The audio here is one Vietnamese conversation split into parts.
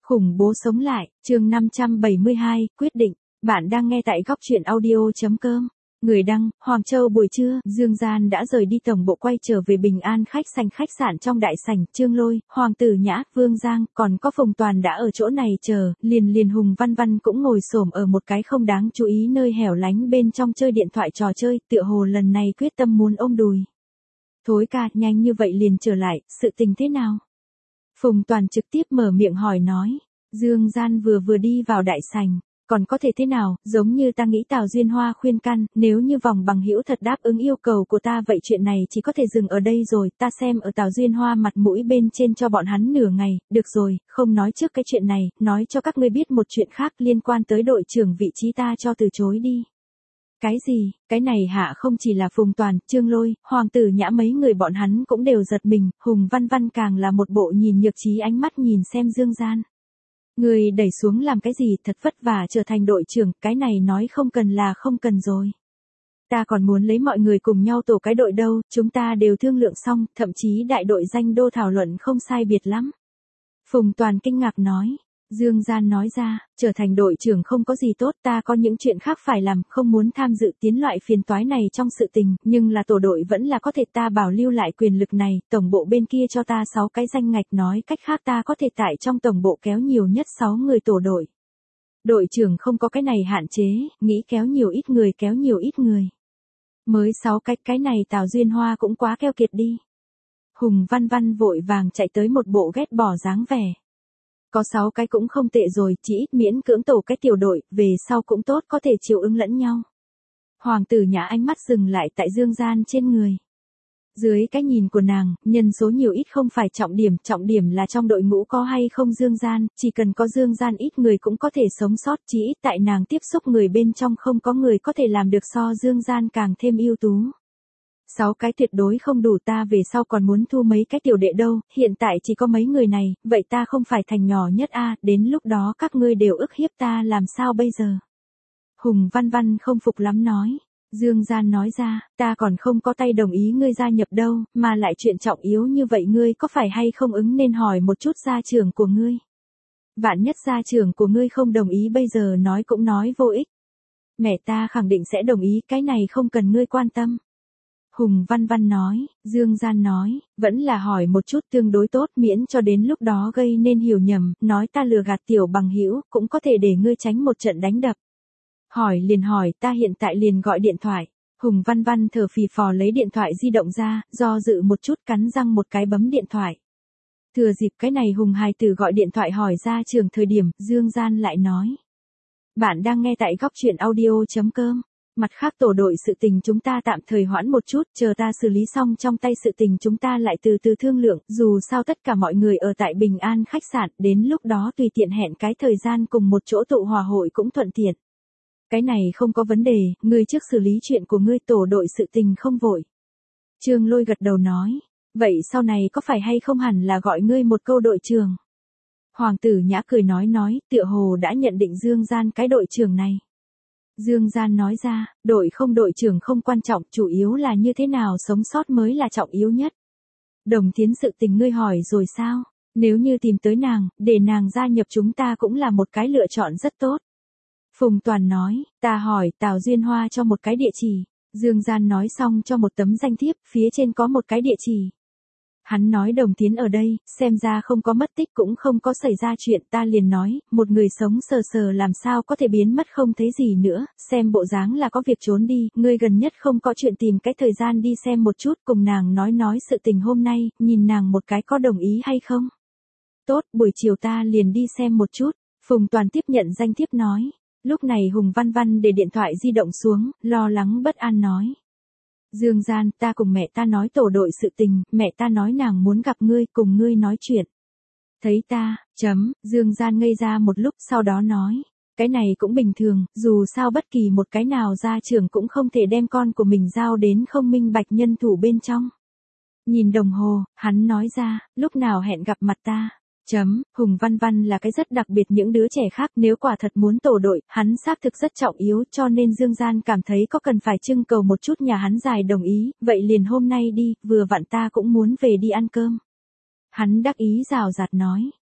Khủng bố sống lại, chương 572, quyết định. Bạn đang nghe tại góc truyện audio.com. Người đăng, Hoàng Châu buổi trưa, Dương Gian đã rời đi tổng bộ quay trở về Bình An khách sạn trong đại sảnh, Trương Lôi, Hoàng Tử Nhã, Vương Giang, còn có Phùng Toàn đã ở chỗ này chờ, liền Hùng Văn Văn cũng ngồi xổm ở một cái không đáng chú ý nơi hẻo lánh bên trong chơi điện thoại trò chơi, tựa hồ lần này quyết tâm muốn ôm đùi. Thối ca, nhanh như vậy liền trở lại, sự tình thế nào? Phùng Toàn trực tiếp mở miệng hỏi nói. Dương Gian vừa đi vào đại sảnh, còn có thể thế nào, giống như ta nghĩ Tào Duyên Hoa khuyên can, nếu như vòng bằng hữu thật đáp ứng yêu cầu của ta vậy chuyện này chỉ có thể dừng ở đây rồi, ta xem ở Tào Duyên Hoa mặt mũi bên trên cho bọn hắn nửa ngày, được rồi, không nói trước cái chuyện này, nói cho các ngươi biết một chuyện khác liên quan tới đội trưởng vị trí ta cho từ chối đi. Cái gì, cái này hạ không chỉ là Phùng Toàn, Trương Lôi, Hoàng Tử Nhã mấy người bọn hắn cũng đều giật mình, Hùng Văn Văn càng là một bộ nhìn nhược trí ánh mắt nhìn xem Dương Gian. Người đẩy xuống làm cái gì thật vất vả trở thành đội trưởng, cái này nói không cần là không cần rồi. Ta còn muốn lấy mọi người cùng nhau tổ cái đội đâu, chúng ta đều thương lượng xong, thậm chí đại đội danh đô thảo luận không sai biệt lắm. Phùng Toàn kinh ngạc nói. Dương Gian nói ra, trở thành đội trưởng không có gì tốt, ta có những chuyện khác phải làm, không muốn tham dự tiến loại phiền toái này trong sự tình, nhưng là tổ đội vẫn là có thể, ta bảo lưu lại quyền lực này, tổng bộ bên kia cho ta 6 cái danh ngạch, nói cách khác ta có thể tại trong tổng bộ kéo nhiều nhất 6 người tổ đội. Đội trưởng không có cái này hạn chế, nghĩ kéo nhiều ít người kéo nhiều ít người. Mới 6 cái này Tào Duyên Hoa cũng quá keo kiệt đi. Hùng Văn Văn vội vàng chạy tới một bộ ghét bỏ dáng vẻ. Có 6 cái cũng không tệ rồi, chỉ ít miễn cưỡng tổ cái tiểu đội, về sau cũng tốt, có thể chiều ứng lẫn nhau. Hoàng Tử Nhã ánh mắt dừng lại tại Dương Gian trên người. Dưới cái nhìn của nàng, nhân số nhiều ít không phải trọng điểm là trong đội ngũ có hay không Dương Gian, chỉ cần có Dương Gian ít người cũng có thể sống sót, chỉ ít tại nàng tiếp xúc người bên trong không có người có thể làm được so Dương Gian càng thêm ưu tú. 6 cái tuyệt đối không đủ, ta về sau còn muốn thu mấy cái tiểu đệ đâu, hiện tại chỉ có mấy người này, vậy ta không phải thành nhỏ nhất a, đến lúc đó các ngươi đều ức hiếp ta làm sao bây giờ? Hùng Văn Văn không phục lắm nói. Dương Gian nói ra, ta còn không có tay đồng ý ngươi gia nhập đâu, mà lại chuyện trọng yếu như vậy ngươi có phải hay không ứng nên hỏi một chút gia trưởng của ngươi. Vạn nhất gia trưởng của ngươi không đồng ý bây giờ nói cũng nói vô ích. Mẹ ta khẳng định sẽ đồng ý, cái này không cần ngươi quan tâm. Hùng Văn Văn nói, Dương Gian nói, vẫn là hỏi một chút tương đối tốt miễn cho đến lúc đó gây nên hiểu nhầm, nói ta lừa gạt tiểu bằng hữu cũng có thể để ngươi tránh một trận đánh đập. Hỏi liền hỏi, ta hiện tại liền gọi điện thoại. Hùng Văn Văn thở phì phò lấy điện thoại di động ra, do dự một chút cắn răng một cái bấm điện thoại. Thừa dịp cái này Hùng hài tử gọi điện thoại hỏi ra trường thời điểm, Dương Gian lại nói. Bạn đang nghe tại góc truyện audio.com. Mặt khác tổ đội sự tình chúng ta tạm thời hoãn một chút, chờ ta xử lý xong trong tay sự tình chúng ta lại từ từ thương lượng, dù sao tất cả mọi người ở tại Bình An khách sạn, đến lúc đó tùy tiện hẹn cái thời gian cùng một chỗ tụ hòa hội cũng thuận tiện. Cái này không có vấn đề, ngươi trước xử lý chuyện của ngươi, tổ đội sự tình không vội. Trương Lôi gật đầu nói, vậy sau này có phải hay không hẳn là gọi ngươi một câu đội trưởng? Hoàng Tử Nhã cười nói, tựa hồ đã nhận định Dương Gian cái đội trưởng này. Dương Gian nói ra, đội trưởng không quan trọng, chủ yếu là như thế nào sống sót mới là trọng yếu nhất. Đồng Thiến sự tình ngươi hỏi rồi sao? Nếu như tìm tới nàng, để nàng gia nhập chúng ta cũng là một cái lựa chọn rất tốt. Phùng Toàn nói, ta hỏi Tào Duyên Hoa cho một cái địa chỉ. Dương Gian nói xong cho một tấm danh thiếp, phía trên có một cái địa chỉ. Hắn nói Đồng Thiến ở đây, xem ra không có mất tích cũng không có xảy ra chuyện, ta liền nói, một người sống sờ làm sao có thể biến mất không thấy gì nữa, xem bộ dáng là có việc trốn đi, ngươi gần nhất không có chuyện tìm cái thời gian đi xem một chút, cùng nàng nói sự tình hôm nay, nhìn nàng một cái có đồng ý hay không. Tốt, buổi chiều ta liền đi xem một chút. Phùng Toàn tiếp nhận danh thiếp nói. Lúc này Hùng Văn Văn để điện thoại di động xuống, lo lắng bất an nói. Dương Gian, ta cùng mẹ ta nói tổ đội sự tình, mẹ ta nói nàng muốn gặp ngươi, cùng ngươi nói chuyện. Thấy ta, Dương Gian ngây ra một lúc sau đó nói. Cái này cũng bình thường, dù sao bất kỳ một cái nào gia trưởng cũng không thể đem con của mình giao đến không minh bạch nhân thủ bên trong. Nhìn đồng hồ, hắn nói ra, lúc nào hẹn gặp mặt ta. Hùng Văn Văn là cái rất đặc biệt những đứa trẻ khác, nếu quả thật muốn tổ đội, hắn xác thực rất trọng yếu, cho nên Dương Gian cảm thấy có cần phải trưng cầu một chút nhà hắn dài đồng ý, vậy liền hôm nay đi, vừa vặn ta cũng muốn về đi ăn cơm. Hắn đắc ý rào rạt nói,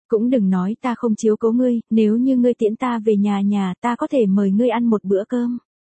Cũng đừng nói ta không chiếu cố ngươi, nếu như ngươi tiễn ta về nhà ta có thể mời ngươi ăn một bữa cơm.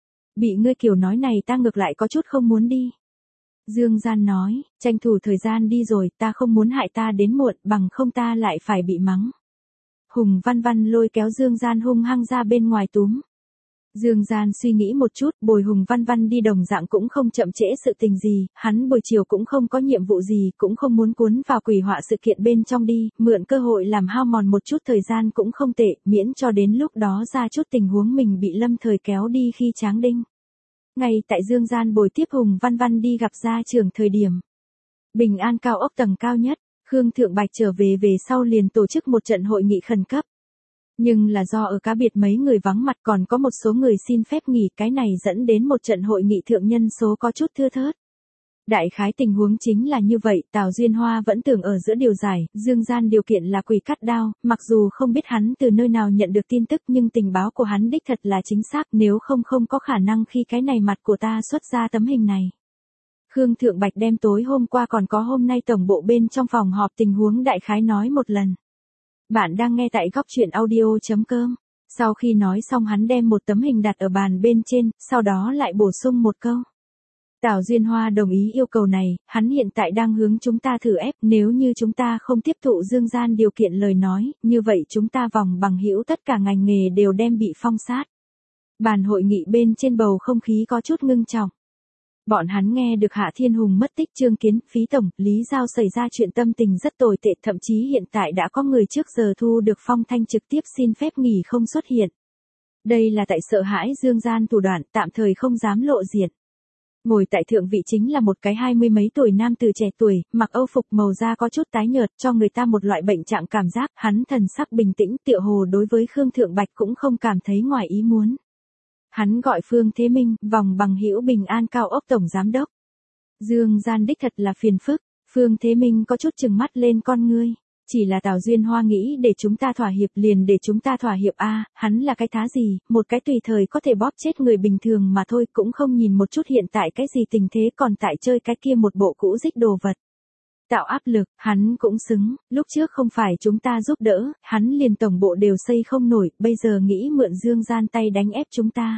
Bị ngươi kiểu nói này ta ngược lại có chút không muốn đi. Dương Gian nói, tranh thủ thời gian đi rồi, ta không muốn hại ta đến muộn, bằng không ta lại phải bị mắng. Hùng Văn Văn lôi kéo Dương Gian hung hăng ra bên ngoài túm. Dương Gian suy nghĩ một chút, bồi Hùng Văn Văn đi đồng dạng cũng không chậm trễ sự tình gì, hắn buổi chiều cũng không có nhiệm vụ gì, cũng không muốn cuốn vào quỷ họa sự kiện bên trong đi, mượn cơ hội làm hao mòn một chút thời gian cũng không tệ, miễn cho đến lúc đó ra chút tình huống mình bị Lâm Thời kéo đi khi tráng đinh. Ngay tại Dương Gian bồi tiếp Hùng Văn Văn đi gặp gia trưởng thời điểm. Bình An cao ốc tầng cao nhất, Khương Thượng Bạch trở về sau liền tổ chức một trận hội nghị khẩn cấp. Nhưng là do ở cá biệt mấy người vắng mặt còn có một số người xin phép nghỉ, cái này dẫn đến một trận hội nghị thượng nhân số có chút thưa thớt. Đại khái tình huống chính là như vậy, Tào Duyên Hoa vẫn tưởng ở giữa điều giải, Dương Gian điều kiện là quỷ cắt đao, mặc dù không biết hắn từ nơi nào nhận được tin tức nhưng tình báo của hắn đích thật là chính xác, nếu không có khả năng khi cái này mặt của ta xuất ra tấm hình này. Khương Thượng Bạch đem tối hôm qua còn có hôm nay tổng bộ bên trong phòng họp tình huống đại khái nói một lần. Bạn đang nghe tại góc truyện audio.com. Sau khi nói xong hắn đem một tấm hình đặt ở bàn bên trên, sau đó lại bổ sung một câu. Tào Duyên Hoa đồng ý yêu cầu này, hắn hiện tại đang hướng chúng ta thử ép, nếu như chúng ta không tiếp thụ Dương Gian điều kiện lời nói, như vậy chúng ta vòng bằng hữu tất cả ngành nghề đều đem bị phong sát. Bàn hội nghị bên trên bầu không khí có chút ngưng trọng. Bọn hắn nghe được Hạ Thiên Hùng mất tích, Trương Kiến, Phí Tổng, Lý Giao xảy ra chuyện tâm tình rất tồi tệ, thậm chí hiện tại đã có người trước giờ thu được phong thanh trực tiếp xin phép nghỉ không xuất hiện. Đây là tại sợ hãi Dương Gian thủ đoạn, tạm thời không dám lộ diện. Ngồi tại thượng vị chính là một cái 20 mấy tuổi nam từ trẻ tuổi, mặc âu phục màu da có chút tái nhợt, cho người ta một loại bệnh trạng cảm giác, hắn thần sắc bình tĩnh, tựa hồ đối với Khương Thượng Bạch cũng không cảm thấy ngoài ý muốn. Hắn gọi Phương Thế Minh, vòng bằng hữu Bình An cao ốc tổng giám đốc. Dương Gian đích thật là phiền phức, Phương Thế Minh có chút chừng mắt lên con ngươi. Chỉ là Tào Duyên Hoa nghĩ để chúng ta thỏa hiệp liền để chúng ta thỏa hiệp a, hắn là cái thá gì, một cái tùy thời có thể bóp chết người bình thường mà thôi, cũng không nhìn một chút hiện tại cái gì tình thế, còn tại chơi cái kia một bộ cũ dích đồ vật. Tạo áp lực, hắn cũng xứng, lúc trước không phải chúng ta giúp đỡ, hắn liền tổng bộ đều xây không nổi, bây giờ nghĩ mượn Dương Gian tay đánh ép chúng ta.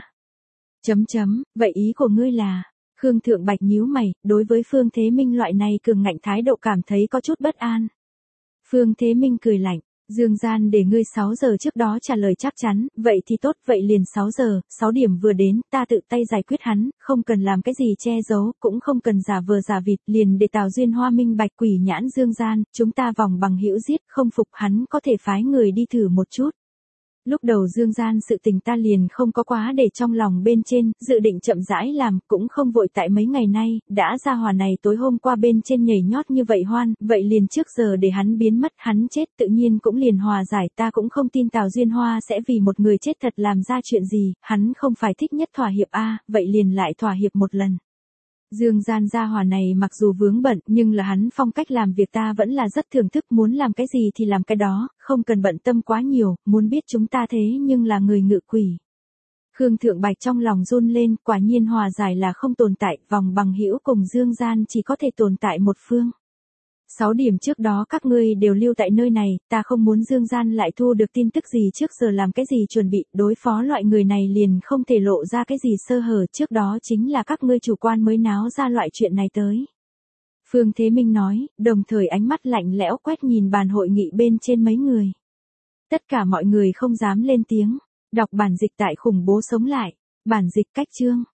Vậy ý của ngươi là, Khương Thượng Bạch nhíu mày, đối với Phương Thế Minh loại này cường ngạnh thái độ cảm thấy có chút bất an. Phương Thế Minh cười lạnh, Dương Gian để ngươi 6 giờ trước đó trả lời chắc chắn, vậy thì tốt, vậy liền 6 giờ, 6 điểm vừa đến, ta tự tay giải quyết hắn, không cần làm cái gì che giấu, cũng không cần giả vờ giả vịt, liền để Tào Duyên Hoa minh bạch quỷ nhãn Dương Gian, chúng ta vòng bằng hữu giết, không phục hắn có thể phái người đi thử một chút. Lúc đầu Dương Gian sự tình ta liền không có quá để trong lòng bên trên, dự định chậm rãi làm, cũng không vội tại mấy ngày nay, đã ra hòa này tối hôm qua bên trên nhảy nhót như vậy hoan, vậy liền trước giờ để hắn biến mất, hắn chết tự nhiên cũng liền hòa giải, ta cũng không tin Tào Duyên Hoa sẽ vì một người chết thật làm ra chuyện gì, hắn không phải thích nhất thỏa hiệp a, vậy liền lại thỏa hiệp một lần. Dương Gian gia hòa này mặc dù vướng bận nhưng là hắn phong cách làm việc ta vẫn là rất thưởng thức, muốn làm cái gì thì làm cái đó, không cần bận tâm quá nhiều, muốn biết chúng ta thế nhưng là người ngự quỷ. Khương Thượng Bạch trong lòng run lên, quả nhiên hòa giải là không tồn tại, vòng bằng hữu cùng Dương Gian chỉ có thể tồn tại một phương. 6 điểm trước đó các ngươi đều lưu tại nơi này, ta không muốn Dương Gian lại thu được tin tức gì trước giờ làm cái gì chuẩn bị, đối phó loại người này liền không thể lộ ra cái gì sơ hở, trước đó chính là các ngươi chủ quan mới náo ra loại chuyện này tới. Phương Thế Minh nói, đồng thời ánh mắt lạnh lẽo quét nhìn bàn hội nghị bên trên mấy người. Tất cả mọi người không dám lên tiếng, đọc bản dịch tại khủng bố sống lại, bản dịch cách chương.